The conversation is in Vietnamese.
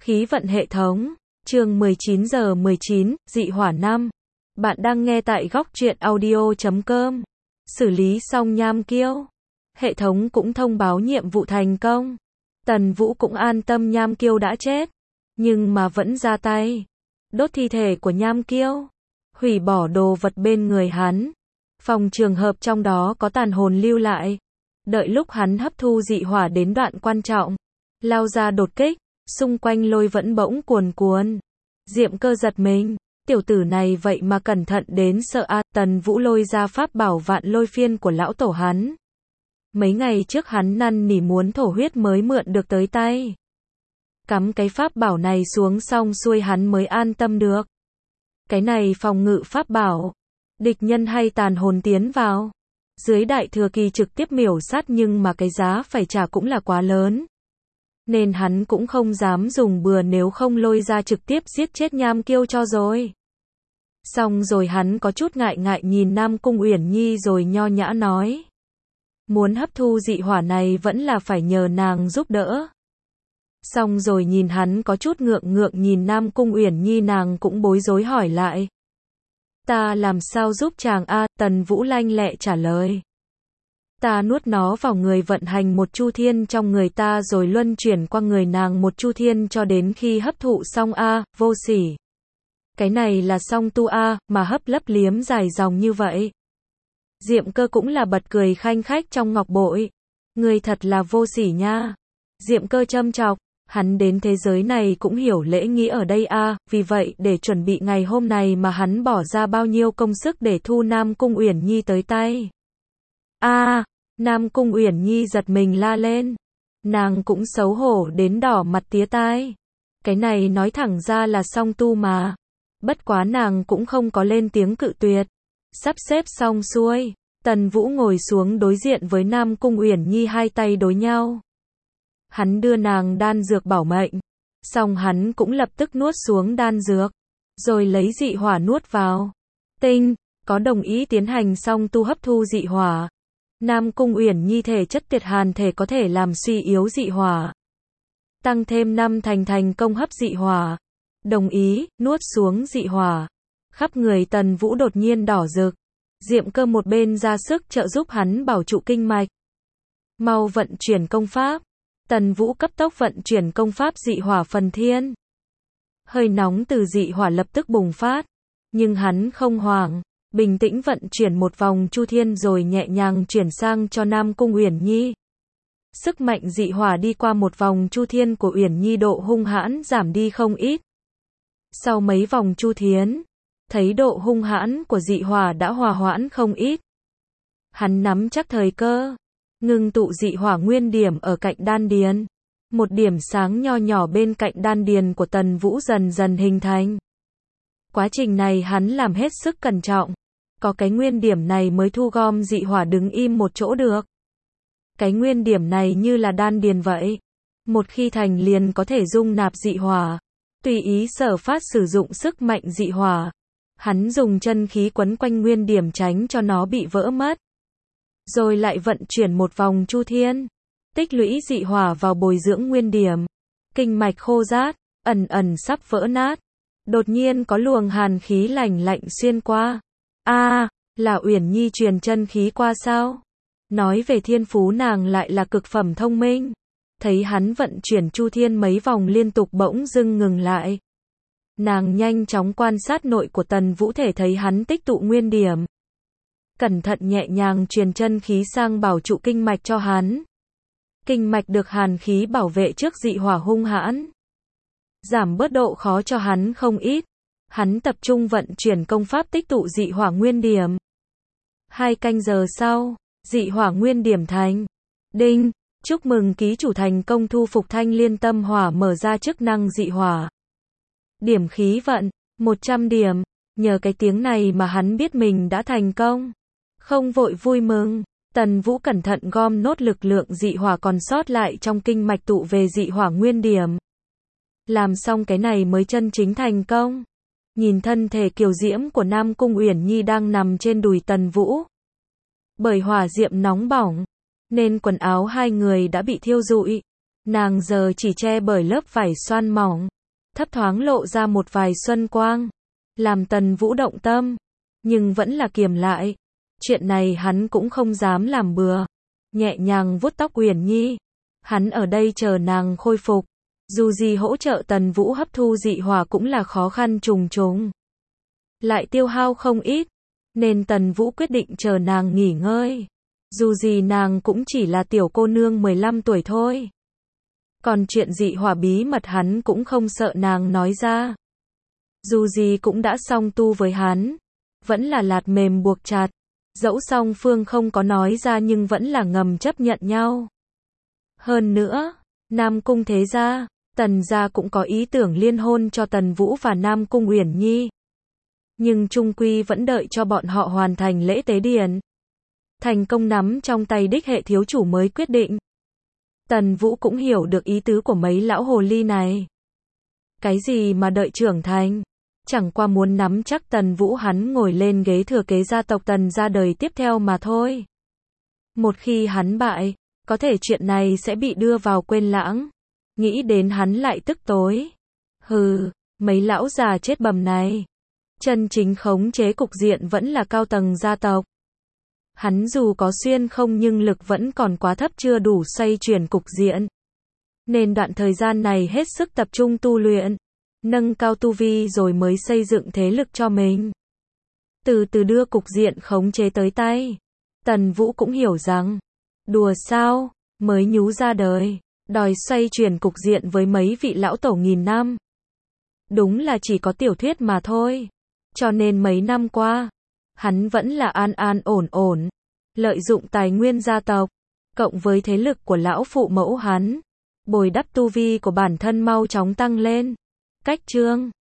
Khí vận hệ thống, chương 19 giờ 19, dị hỏa 5. Bạn đang nghe tại góc truyện audio.com. Xử lý xong nham kiêu. Hệ thống cũng thông báo nhiệm vụ thành công. Tần Vũ cũng an tâm nham kiêu đã chết. Nhưng mà vẫn ra tay. Đốt thi thể của nham kiêu. Hủy bỏ đồ vật bên người hắn. Phòng trường hợp trong đó có tàn hồn lưu lại. Đợi lúc hắn hấp thu dị hỏa đến đoạn quan trọng. Lao ra đột kích. Xung quanh lôi vẫn bỗng cuồn cuộn. Diệm Cơ giật mình. Tiểu tử này vậy mà cẩn thận đến sợ a. Tần Vũ lôi ra pháp bảo vạn lôi phiên của lão tổ hắn. Mấy ngày trước hắn năn nỉ muốn thổ huyết mới mượn được tới tay. Cắm cái pháp bảo này xuống xong xuôi hắn mới an tâm được. Cái này phòng ngự pháp bảo. Địch nhân hay tàn hồn tiến vào. Dưới đại thừa kỳ trực tiếp miểu sát nhưng mà cái giá phải trả cũng là quá lớn. Nên hắn cũng không dám dùng bừa nếu không lôi ra trực tiếp giết chết nham kiêu cho rồi. Xong rồi hắn có chút ngại ngại nhìn Nam Cung Uyển Nhi rồi nho nhã nói. Muốn hấp thu dị hỏa này vẫn là phải nhờ nàng giúp đỡ. Xong rồi nhìn hắn có chút ngượng ngượng nhìn Nam Cung Uyển Nhi nàng cũng bối rối hỏi lại. Ta làm sao giúp chàng a? Tần Vũ lanh lẹ trả lời. Ta nuốt nó vào người vận hành một chu thiên trong người ta rồi luân chuyển qua người nàng một chu thiên cho đến khi hấp thụ xong a, vô sỉ. Cái này là song tu a, mà hấp lấp liếm dài dòng như vậy. Diệm Cơ cũng là bật cười khanh khách trong ngọc bội. Người thật là vô sỉ nha. Diệm Cơ châm chọc, hắn đến thế giới này cũng hiểu lễ nghĩa ở đây a, vì vậy để chuẩn bị ngày hôm này mà hắn bỏ ra bao nhiêu công sức để thu Nam Cung Uyển Nhi tới tay. A, Nam Cung Uyển Nhi giật mình la lên. Nàng cũng xấu hổ đến đỏ mặt tía tai. Cái này nói thẳng ra là song tu mà. Bất quá nàng cũng không có lên tiếng cự tuyệt. Sắp xếp xong xuôi, Tần Vũ ngồi xuống đối diện với Nam Cung Uyển Nhi hai tay đối nhau. Hắn đưa nàng đan dược bảo mệnh. Xong hắn cũng lập tức nuốt xuống đan dược. Rồi lấy dị hỏa nuốt vào. Tinh, có đồng ý tiến hành song tu hấp thu dị hỏa. Nam Cung Uyển Nhi thể chất tiệt hàn thể có thể làm suy yếu dị hỏa. Tăng thêm 5 thành công hấp dị hỏa. Đồng ý, nuốt xuống dị hỏa. Khắp người Tần Vũ đột nhiên đỏ rực. Diệm Cơ một bên ra sức trợ giúp hắn bảo trụ kinh mạch. Mau vận chuyển công pháp. Tần Vũ cấp tốc vận chuyển công pháp dị hỏa phần thiên. Hơi nóng từ dị hỏa lập tức bùng phát. Nhưng hắn không hoảng. Bình tĩnh vận chuyển một vòng chu thiên rồi nhẹ nhàng chuyển sang cho Nam Cung Uyển Nhi. Sức mạnh dị hỏa đi qua một vòng chu thiên của Uyển Nhi độ hung hãn giảm đi không ít. Sau mấy vòng chu thiên, thấy độ hung hãn của dị hỏa đã hòa hoãn không ít. Hắn nắm chắc thời cơ, ngưng tụ dị hỏa nguyên điểm ở cạnh đan điền. Một điểm sáng nho nhỏ bên cạnh đan điền của Tần Vũ dần dần hình thành. Quá trình này hắn làm hết sức cẩn trọng. Có cái nguyên điểm này mới thu gom dị hỏa đứng im một chỗ được. Cái nguyên điểm này như là đan điền vậy. Một khi thành liền có thể dung nạp dị hỏa. Tùy ý sở phát sử dụng sức mạnh dị hỏa. Hắn dùng chân khí quấn quanh nguyên điểm tránh cho nó bị vỡ mất. Rồi lại vận chuyển một vòng chu thiên. Tích lũy dị hỏa vào bồi dưỡng nguyên điểm. Kinh mạch khô rát, ẩn ẩn sắp vỡ nát. Đột nhiên có luồng hàn khí lạnh lạnh xuyên qua. A, là Uyển Nhi truyền chân khí qua sao? Nói về thiên phú nàng lại là cực phẩm thông minh. Thấy hắn vận chuyển chu thiên mấy vòng liên tục bỗng dưng ngừng lại. Nàng nhanh chóng quan sát nội của Tần Vũ thể thấy hắn tích tụ nguyên điểm. Cẩn thận nhẹ nhàng truyền chân khí sang bảo trụ kinh mạch cho hắn. Kinh mạch được hàn khí bảo vệ trước dị hỏa hung hãn. Giảm bớt độ khó cho hắn không ít. Hắn tập trung vận chuyển công pháp tích tụ dị hỏa nguyên điểm. 2 canh giờ sau, dị hỏa nguyên điểm thành. Đinh, chúc mừng ký chủ thành công thu phục thanh liên tâm hỏa mở ra chức năng dị hỏa. Điểm khí vận, 100 điểm. Nhờ cái tiếng này mà hắn biết mình đã thành công. Không vội vui mừng, Tần Vũ cẩn thận gom nốt lực lượng dị hỏa còn sót lại trong kinh mạch tụ về dị hỏa nguyên điểm. Làm xong cái này mới chân chính thành công. Nhìn thân thể kiều diễm của Nam Cung Uyển Nhi đang nằm trên đùi Tần Vũ. Bởi hỏa diệm nóng bỏng, nên quần áo hai người đã bị thiêu rụi. Nàng giờ chỉ che bởi lớp vải xoan mỏng. thấp thoáng lộ ra một vài xuân quang, làm Tần Vũ động tâm, nhưng vẫn là kiềm lại. Chuyện này hắn cũng không dám làm bừa. Nhẹ nhàng vuốt tóc Uyển Nhi. Hắn ở đây chờ nàng khôi phục. Dù gì hỗ trợ Tần Vũ hấp thu dị hỏa cũng là khó khăn trùng trùng. Lại tiêu hao không ít, nên Tần Vũ quyết định chờ nàng nghỉ ngơi. Dù gì nàng cũng chỉ là tiểu cô nương 15 tuổi thôi. Còn chuyện dị hỏa bí mật hắn cũng không sợ nàng nói ra. Dù gì cũng đã song tu với hắn. Vẫn là lạt mềm buộc chặt. Dẫu song phương không có nói ra nhưng vẫn là ngầm chấp nhận nhau. Hơn nữa, Nam Cung thế gia, Tần gia cũng có ý tưởng liên hôn cho Tần Vũ và Nam Cung Uyển Nhi. Nhưng chung quy vẫn đợi cho bọn họ hoàn thành lễ tế điển. Thành công nắm trong tay đích hệ thiếu chủ mới quyết định. Tần Vũ cũng hiểu được ý tứ của mấy lão hồ ly này. Cái gì mà đợi trưởng thành? Chẳng qua muốn nắm chắc Tần Vũ hắn ngồi lên ghế thừa kế gia tộc Tần gia đời tiếp theo mà thôi. Một khi hắn bại, có thể chuyện này sẽ bị đưa vào quên lãng. Nghĩ đến hắn lại tức tối. Hừ, mấy lão già chết bầm này. Chân chính khống chế cục diện vẫn là cao tầng gia tộc. Hắn dù có xuyên không nhưng lực vẫn còn quá thấp chưa đủ xoay chuyển cục diện. Nên đoạn thời gian này hết sức tập trung tu luyện. Nâng cao tu vi rồi mới xây dựng thế lực cho mình. Từ từ đưa cục diện khống chế tới tay. Tần Vũ cũng hiểu rằng, đùa sao, mới nhú ra đời, đòi xoay chuyển cục diện với mấy vị lão tổ nghìn năm. Đúng là chỉ có tiểu thuyết mà thôi. Cho nên mấy năm qua, hắn vẫn là an an ổn ổn, lợi dụng tài nguyên gia tộc, cộng với thế lực của lão phụ mẫu hắn, bồi đắp tu vi của bản thân mau chóng tăng lên. Cách chương